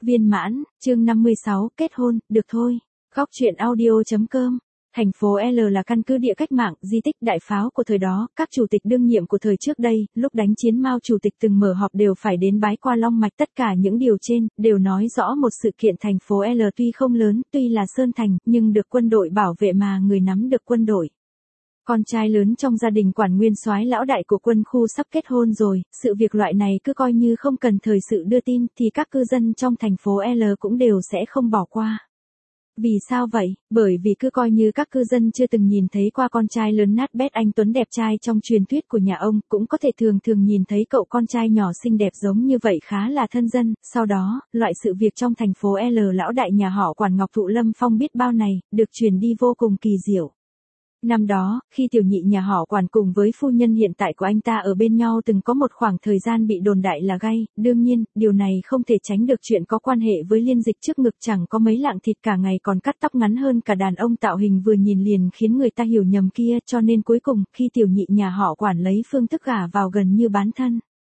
Viên mãn, chương 56, kết hôn, được thôi. Góc truyện audio.com. Thành phố L là căn cứ địa cách mạng, di tích đại pháo của thời đó, các chủ tịch đương nhiệm của thời trước đây, lúc đánh chiến Mao chủ tịch từng mở họp đều phải đến bái qua long mạch. Tất cả những điều trên, đều nói rõ một sự kiện thành phố L tuy không lớn, tuy là Sơn Thành, nhưng được quân đội bảo vệ mà người nắm được quân đội. Con trai lớn trong gia đình quản nguyên soái lão đại của quân khu sắp kết hôn rồi, sự việc loại này cứ coi như không cần thời sự đưa tin thì các cư dân trong thành phố L cũng đều sẽ không bỏ qua. Vì sao vậy? Bởi vì cứ coi như các cư dân chưa từng nhìn thấy qua con trai lớn nát bét anh tuấn đẹp trai trong truyền thuyết của nhà ông, cũng có thể thường thường nhìn thấy cậu con trai nhỏ xinh đẹp giống như vậy khá là thân dân. Sau đó, loại sự việc trong thành phố L lão đại nhà họ quản Ngọc Thụ Lâm Phong biết bao này, được truyền đi vô cùng kỳ diệu. Năm đó, khi tiểu nhị nhà họ quản cùng với phu nhân hiện tại của anh ta ở bên nhau từng có một khoảng thời gian bị đồn đại là gay, đương nhiên, điều này không thể tránh được chuyện có quan hệ với liên dịch trước ngực chẳng có mấy lạng thịt cả ngày còn cắt tóc ngắn hơn cả đàn ông tạo hình vừa nhìn liền khiến người ta hiểu nhầm kia cho nên cuối cùng, khi tiểu nhị nhà họ quản lấy phương thức gả vào gần như bán thân.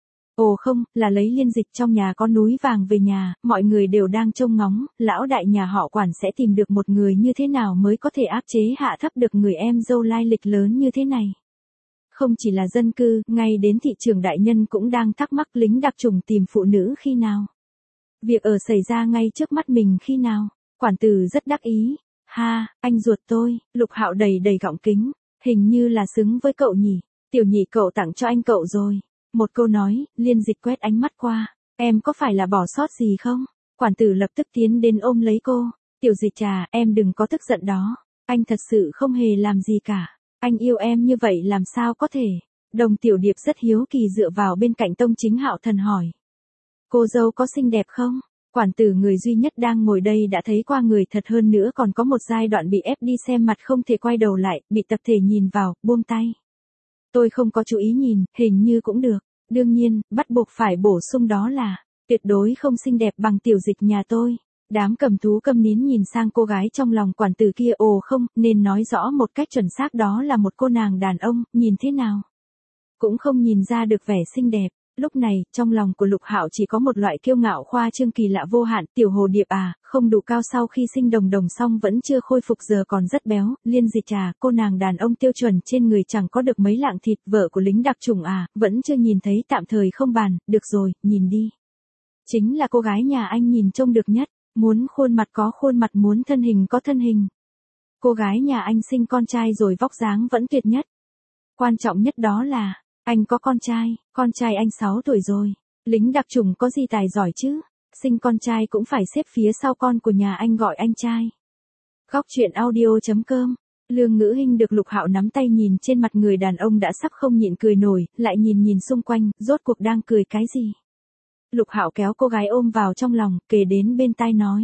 Ồ không, là lấy liên dịch trong nhà có núi vàng về nhà, mọi người đều đang trông ngóng, lão đại nhà họ quản sẽ tìm được một người như thế nào mới có thể áp chế hạ thấp được người em dâu lai lịch lớn như thế này. Không chỉ là dân cư, ngay đến thị trường đại nhân cũng đang thắc mắc lính đặc chủng tìm phụ nữ khi nào. Việc ở xảy ra ngay trước mắt mình khi nào, quản tử rất đắc ý. Ha, anh ruột tôi, Lục Hạo đầy đầy gọng kính, hình như là xứng với cậu nhỉ, tiểu nhị cậu tặng cho anh cậu rồi. Một câu nói, liên dịch quét ánh mắt qua, em có phải là bỏ sót gì không? Quản tử lập tức tiến đến ôm lấy cô, tiểu dịch trà, em đừng có tức giận đó, anh thật sự không hề làm gì cả, anh yêu em như vậy làm sao có thể? Đồng tiểu điệp rất hiếu kỳ dựa vào bên cạnh Tông Chính Hạo Thần hỏi. Cô dâu có xinh đẹp không? Quản tử người duy nhất đang ngồi đây đã thấy qua người thật hơn nữa còn có một giai đoạn bị ép đi xem mặt không thể quay đầu lại, bị tập thể nhìn vào, buông tay. Tôi không có chú ý nhìn, hình như cũng được. Đương nhiên, bắt buộc phải bổ sung đó là, tuyệt đối không xinh đẹp bằng tiểu dịch nhà tôi. Đám cầm thú câm nín nhìn sang cô gái trong lòng quản tử kia ồ không, nên nói rõ một cách chuẩn xác đó là một cô nàng đàn ông, nhìn thế nào. Cũng không nhìn ra được vẻ xinh đẹp. Lúc này, trong lòng của Lục Hạo chỉ có một loại kiêu ngạo khoa trương kỳ lạ vô hạn, tiểu hồ điệp à, không đủ cao sau khi sinh đồng đồng xong vẫn chưa khôi phục giờ còn rất béo, liên dịch trà, cô nàng đàn ông tiêu chuẩn trên người chẳng có được mấy lạng thịt, vợ của lính đặc chủng à, vẫn chưa nhìn thấy tạm thời không bàn, được rồi, nhìn đi. Chính là cô gái nhà anh nhìn trông được nhất, muốn khuôn mặt có khuôn mặt muốn thân hình có thân hình. Cô gái nhà anh sinh con trai rồi vóc dáng vẫn tuyệt nhất. Quan trọng nhất đó là, anh có con trai anh 6 tuổi rồi, lính đặc chủng có gì tài giỏi chứ, sinh con trai cũng phải xếp phía sau con của nhà anh gọi anh trai. Góc truyện audio.com, Lương Ngữ Hinh được Lục Hạo nắm tay nhìn trên mặt người đàn ông đã sắp không nhịn cười nổi, lại nhìn xung quanh, rốt cuộc đang cười cái gì. Lục Hạo kéo cô gái ôm vào trong lòng, kề đến bên tai nói.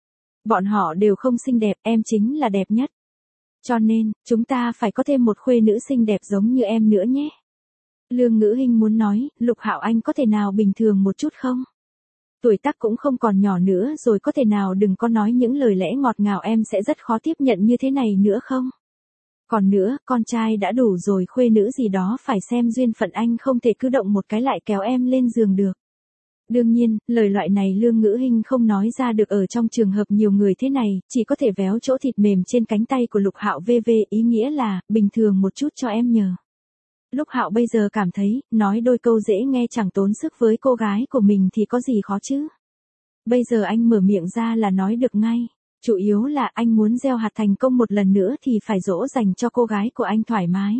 Bọn họ đều không xinh đẹp, em chính là đẹp nhất. Cho nên, chúng ta phải có thêm một khuê nữ xinh đẹp giống như em nữa nhé. Lương Ngữ Hinh muốn nói, Lục Hạo anh có thể nào bình thường một chút không? Tuổi tác cũng không còn nhỏ nữa rồi có thể nào đừng có nói những lời lẽ ngọt ngào em sẽ rất khó tiếp nhận như thế này nữa không? Còn nữa, con trai đã đủ rồi khuê nữ gì đó phải xem duyên phận anh không thể cứ động một cái lại kéo em lên giường được. Đương nhiên, lời loại này Lương Ngữ Hinh không nói ra được ở trong trường hợp nhiều người thế này, chỉ có thể véo chỗ thịt mềm trên cánh tay của Lục Hạo VV ý nghĩa là, bình thường một chút cho em nhờ. Lục Hạo bây giờ cảm thấy, nói đôi câu dễ nghe chẳng tốn sức với cô gái của mình thì có gì khó chứ. Bây giờ anh mở miệng ra là nói được ngay. Chủ yếu là anh muốn gieo hạt thành công một lần nữa thì phải dỗ dành cho cô gái của anh thoải mái.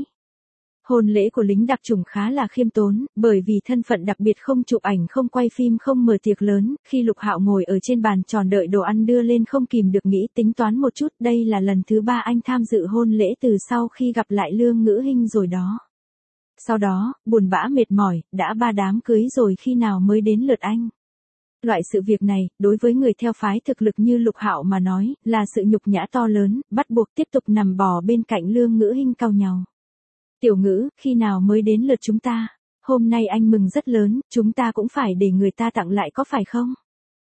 Hôn lễ của lính đặc chủng khá là khiêm tốn, bởi vì thân phận đặc biệt không chụp ảnh không quay phim không mở tiệc lớn, khi Lục Hạo ngồi ở trên bàn tròn đợi đồ ăn đưa lên không kìm được nghĩ tính toán một chút, đây là lần thứ 3 anh tham dự hôn lễ từ sau khi gặp lại Lương Ngữ Hinh rồi đó. Sau đó, buồn bã mệt mỏi, đã 3 đám cưới rồi khi nào mới đến lượt anh. Loại sự việc này, đối với người theo phái thực lực như Lục Hạo mà nói, là sự nhục nhã to lớn, bắt buộc tiếp tục nằm bò bên cạnh Lương Ngữ Hinh cau nhàu. Tiểu Ngữ, khi nào mới đến lượt chúng ta? Hôm nay anh mừng rất lớn, chúng ta cũng phải để người ta tặng lại có phải không?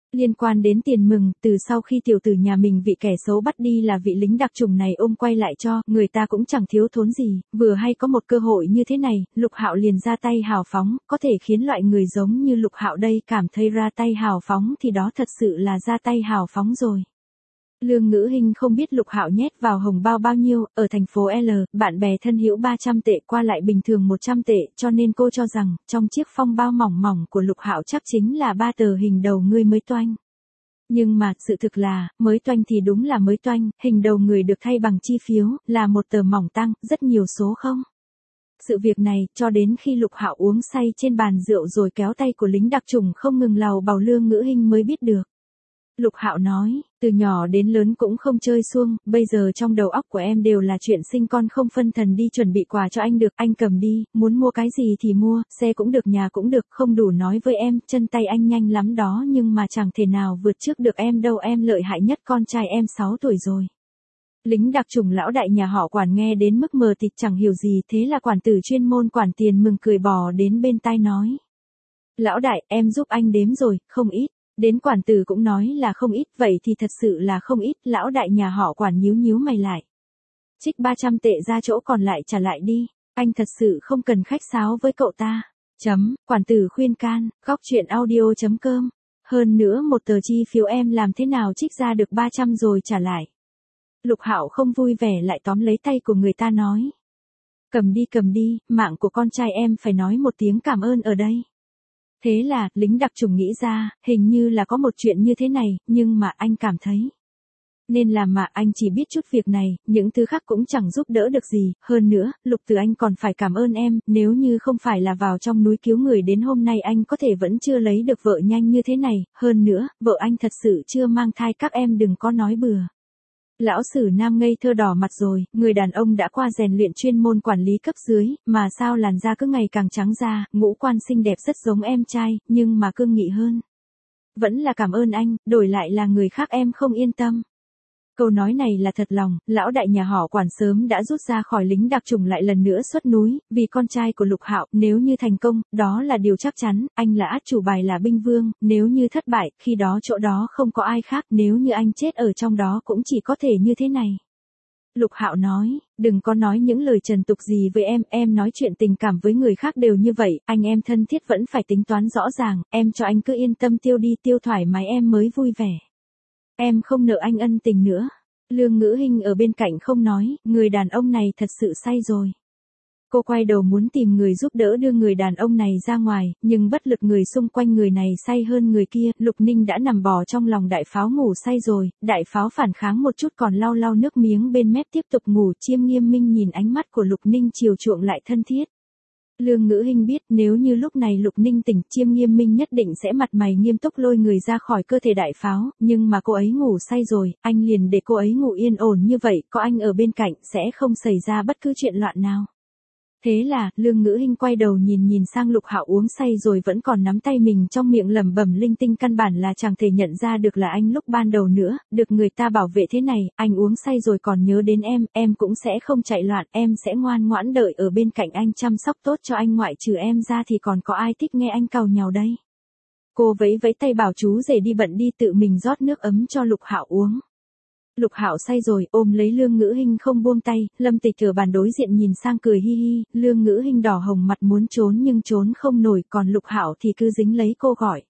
Liên quan đến tiền mừng, từ sau khi tiểu tử nhà mình vị kẻ xấu bắt đi là vị lính đặc chủng này ôm quay lại cho, người ta cũng chẳng thiếu thốn gì, vừa hay có một cơ hội như thế này, Lục Hạo liền ra tay hào phóng, có thể khiến loại người giống như Lục Hạo đây cảm thấy ra tay hào phóng thì đó thật sự là ra tay hào phóng rồi. Lương Ngữ Hinh không biết Lục Hạo nhét vào hồng bao bao nhiêu, ở thành phố L, bạn bè thân hữu 300 tệ qua lại bình thường 100 tệ, cho nên cô cho rằng, trong chiếc phong bao mỏng mỏng của Lục Hạo chắc chính là 3 tờ hình đầu người mới toanh. Nhưng mà, sự thực là, mới toanh thì đúng là mới toanh, hình đầu người được thay bằng chi phiếu, là một tờ mỏng tăng, rất nhiều số không. Sự việc này, cho đến khi Lục Hạo uống say trên bàn rượu rồi kéo tay của lính đặc chủng không ngừng lầu bầu Lương Ngữ Hinh mới biết được. Lục Hạo nói, từ nhỏ đến lớn cũng không chơi xuông, bây giờ trong đầu óc của em đều là chuyện sinh con không phân thần đi chuẩn bị quà cho anh được, anh cầm đi, muốn mua cái gì thì mua, xe cũng được nhà cũng được, không đủ nói với em, chân tay anh nhanh lắm đó nhưng mà chẳng thể nào vượt trước được em đâu, em lợi hại nhất, con trai em 6 tuổi rồi. Lính đặc chủng lão đại nhà họ Quản nghe đến mức mờ tịt chẳng hiểu gì, thế là quản tử chuyên môn quản tiền mừng cười bò đến bên tai nói. Lão đại, em giúp anh đếm rồi, không ít. Đến quản tử cũng nói là không ít, vậy thì thật sự là không ít, lão đại nhà họ Quản nhíu nhíu mày lại. Trích 300 tệ ra chỗ còn lại trả lại đi, anh thật sự không cần khách sáo với cậu ta. Quản tử khuyên can, góc chuyện audio.com. Hơn nữa một tờ chi phiếu em làm thế nào trích ra được 300 rồi trả lại. Lục Hạo không vui vẻ lại tóm lấy tay của người ta nói. Cầm đi, mạng của con trai em phải nói một tiếng cảm ơn ở đây. Thế là, lính đặc chủng nghĩ ra, hình như là có một chuyện như thế này, nhưng mà anh cảm thấy. Nên là mà anh chỉ biết chút việc này, những thứ khác cũng chẳng giúp đỡ được gì, hơn nữa, Lục Từ anh còn phải cảm ơn em, nếu như không phải là vào trong núi cứu người đến hôm nay anh có thể vẫn chưa lấy được vợ nhanh như thế này, hơn nữa, vợ anh thật sự chưa mang thai, các em đừng có nói bừa. Lão Sử Nam ngây thơ đỏ mặt rồi, người đàn ông đã qua rèn luyện chuyên môn quản lý cấp dưới, mà sao làn da cứ ngày càng trắng ra, ngũ quan xinh đẹp rất giống em trai, nhưng mà cương nghị hơn. Vẫn là cảm ơn anh, đổi lại là người khác em không yên tâm. Câu nói này là thật lòng, lão đại nhà họ Quản sớm đã rút ra khỏi lính đặc chủng lại lần nữa xuất núi, vì con trai của Lục Hạo, nếu như thành công, đó là điều chắc chắn, anh là át chủ bài là binh vương, nếu như thất bại, khi đó chỗ đó không có ai khác, nếu như anh chết ở trong đó cũng chỉ có thể như thế này. Lục Hạo nói, đừng có nói những lời trần tục gì với em nói chuyện tình cảm với người khác đều như vậy, anh em thân thiết vẫn phải tính toán rõ ràng, em cho anh cứ yên tâm tiêu đi tiêu thoải mái em mới vui vẻ. Em không nợ anh ân tình nữa. Lương Ngữ Hinh ở bên cạnh không nói, người đàn ông này thật sự say rồi. Cô quay đầu muốn tìm người giúp đỡ đưa người đàn ông này ra ngoài, nhưng bất lực người xung quanh người này say hơn người kia, Lục Ninh đã nằm bò trong lòng đại pháo ngủ say rồi, đại pháo phản kháng một chút còn lau lau nước miếng bên mép tiếp tục ngủ, Chiêm Nghiêm Minh nhìn ánh mắt của Lục Ninh chiều chuộng lại thân thiết. Lương Ngữ Hinh biết nếu như lúc này Lục Ninh tỉnh, Chiêm Nghiêm Minh nhất định sẽ mặt mày nghiêm túc lôi người ra khỏi cơ thể đại pháo, nhưng mà cô ấy ngủ say rồi, anh liền để cô ấy ngủ yên ổn như vậy, có anh ở bên cạnh sẽ không xảy ra bất cứ chuyện loạn nào. Thế là, Lương Ngữ Hinh quay đầu nhìn sang Lục Hạo uống say rồi vẫn còn nắm tay mình trong miệng lẩm bẩm linh tinh, căn bản là chẳng thể nhận ra được là anh lúc ban đầu nữa, được người ta bảo vệ thế này, anh uống say rồi còn nhớ đến em cũng sẽ không chạy loạn, em sẽ ngoan ngoãn đợi ở bên cạnh anh chăm sóc tốt cho anh, ngoại trừ em ra thì còn có ai thích nghe anh càu nhàu đây. Cô vẫy tay bảo chú rể đi bận đi, tự mình rót nước ấm cho Lục Hạo uống. Lục Hạo say rồi, ôm lấy Lương Ngữ Hinh không buông tay, Lâm Tịch ở bàn đối diện nhìn sang cười hi hi, Lương Ngữ Hinh đỏ hồng mặt muốn trốn nhưng trốn không nổi, còn Lục Hạo thì cứ dính lấy cô gọi.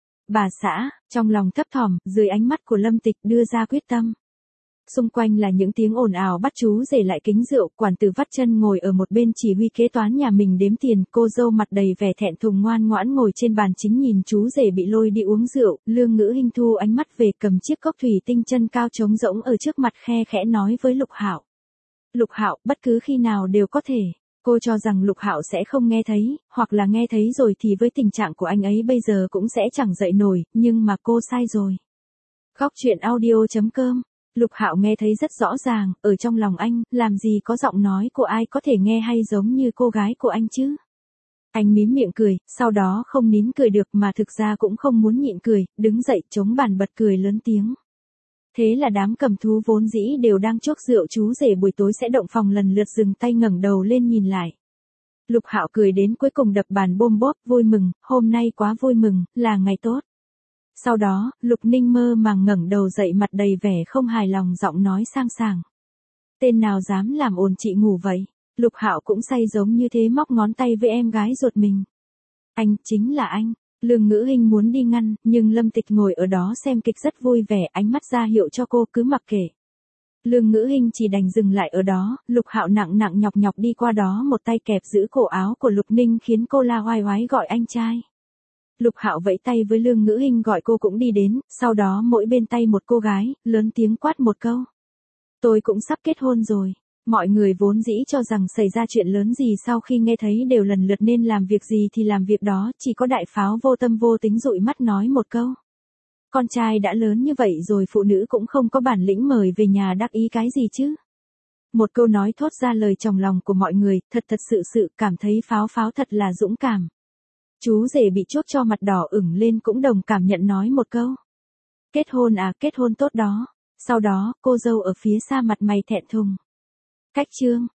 Bà xã, trong lòng thấp thỏm, dưới ánh mắt của Lâm Tịch đưa ra quyết tâm. Xung quanh là những tiếng ồn ào bắt chú rể lại kính rượu, quản tử vắt chân ngồi ở một bên chỉ huy kế toán nhà mình đếm tiền, cô dâu mặt đầy vẻ thẹn thùng ngoan ngoãn ngồi trên bàn chính nhìn chú rể bị lôi đi uống rượu, Lương Ngữ Hinh thu ánh mắt về cầm chiếc cốc thủy tinh chân cao trống rỗng ở trước mặt khe khẽ nói với Lục Hạo. Lục Hạo, bất cứ khi nào đều có thể. Cô cho rằng Lục Hạo sẽ không nghe thấy, hoặc là nghe thấy rồi thì với tình trạng của anh ấy bây giờ cũng sẽ chẳng dậy nổi, nhưng mà cô sai rồi. Góc chuyện audio.com. Lục Hạo nghe thấy rất rõ ràng, ở trong lòng anh, làm gì có giọng nói của ai có thể nghe hay giống như cô gái của anh chứ. Anh mím miệng cười, sau đó không nín cười được mà thực ra cũng không muốn nhịn cười, đứng dậy chống bàn bật cười lớn tiếng. Thế là đám cầm thú vốn dĩ đều đang chuốc rượu chú rể buổi tối sẽ động phòng lần lượt dừng tay ngẩng đầu lên nhìn lại. Lục Hạo cười đến cuối cùng đập bàn bôm bóp, vui mừng, hôm nay quá vui mừng, là ngày tốt. Sau đó, Lục Ninh mơ màng ngẩng đầu dậy, mặt đầy vẻ không hài lòng, giọng nói sang sảng. Tên nào dám làm ồn chị ngủ vậy? Lục Hạo cũng say giống như thế, móc ngón tay với em gái ruột mình. Anh, chính là anh. Lương Ngữ Hinh muốn đi ngăn, nhưng Lâm Tịch ngồi ở đó xem kịch rất vui vẻ, ánh mắt ra hiệu cho cô cứ mặc kệ. Lương Ngữ Hinh chỉ đành dừng lại ở đó, Lục Hạo nặng nặng nhọc nhọc đi qua đó, một tay kẹp giữ cổ áo của Lục Ninh khiến cô la oai oái gọi anh trai. Lục Hạo vẫy tay với Lương Ngữ Hinh gọi cô cũng đi đến, sau đó mỗi bên tay một cô gái, lớn tiếng quát một câu. Tôi cũng sắp kết hôn rồi. Mọi người vốn dĩ cho rằng xảy ra chuyện lớn gì, sau khi nghe thấy đều lần lượt nên làm việc gì thì làm việc đó, chỉ có Đại Pháo vô tâm vô tính dụi mắt nói một câu. Con trai đã lớn như vậy rồi, phụ nữ cũng không có bản lĩnh mời về nhà đắc ý cái gì chứ. Một câu nói thốt ra lời trong lòng của mọi người, thật sự cảm thấy Pháo thật là dũng cảm. Chú rể bị chuốc cho mặt đỏ ửng lên cũng đồng cảm nhận nói một câu. Kết hôn à, kết hôn tốt đó. Sau đó, cô dâu ở phía xa mặt mày thẹn thùng. Cách chương.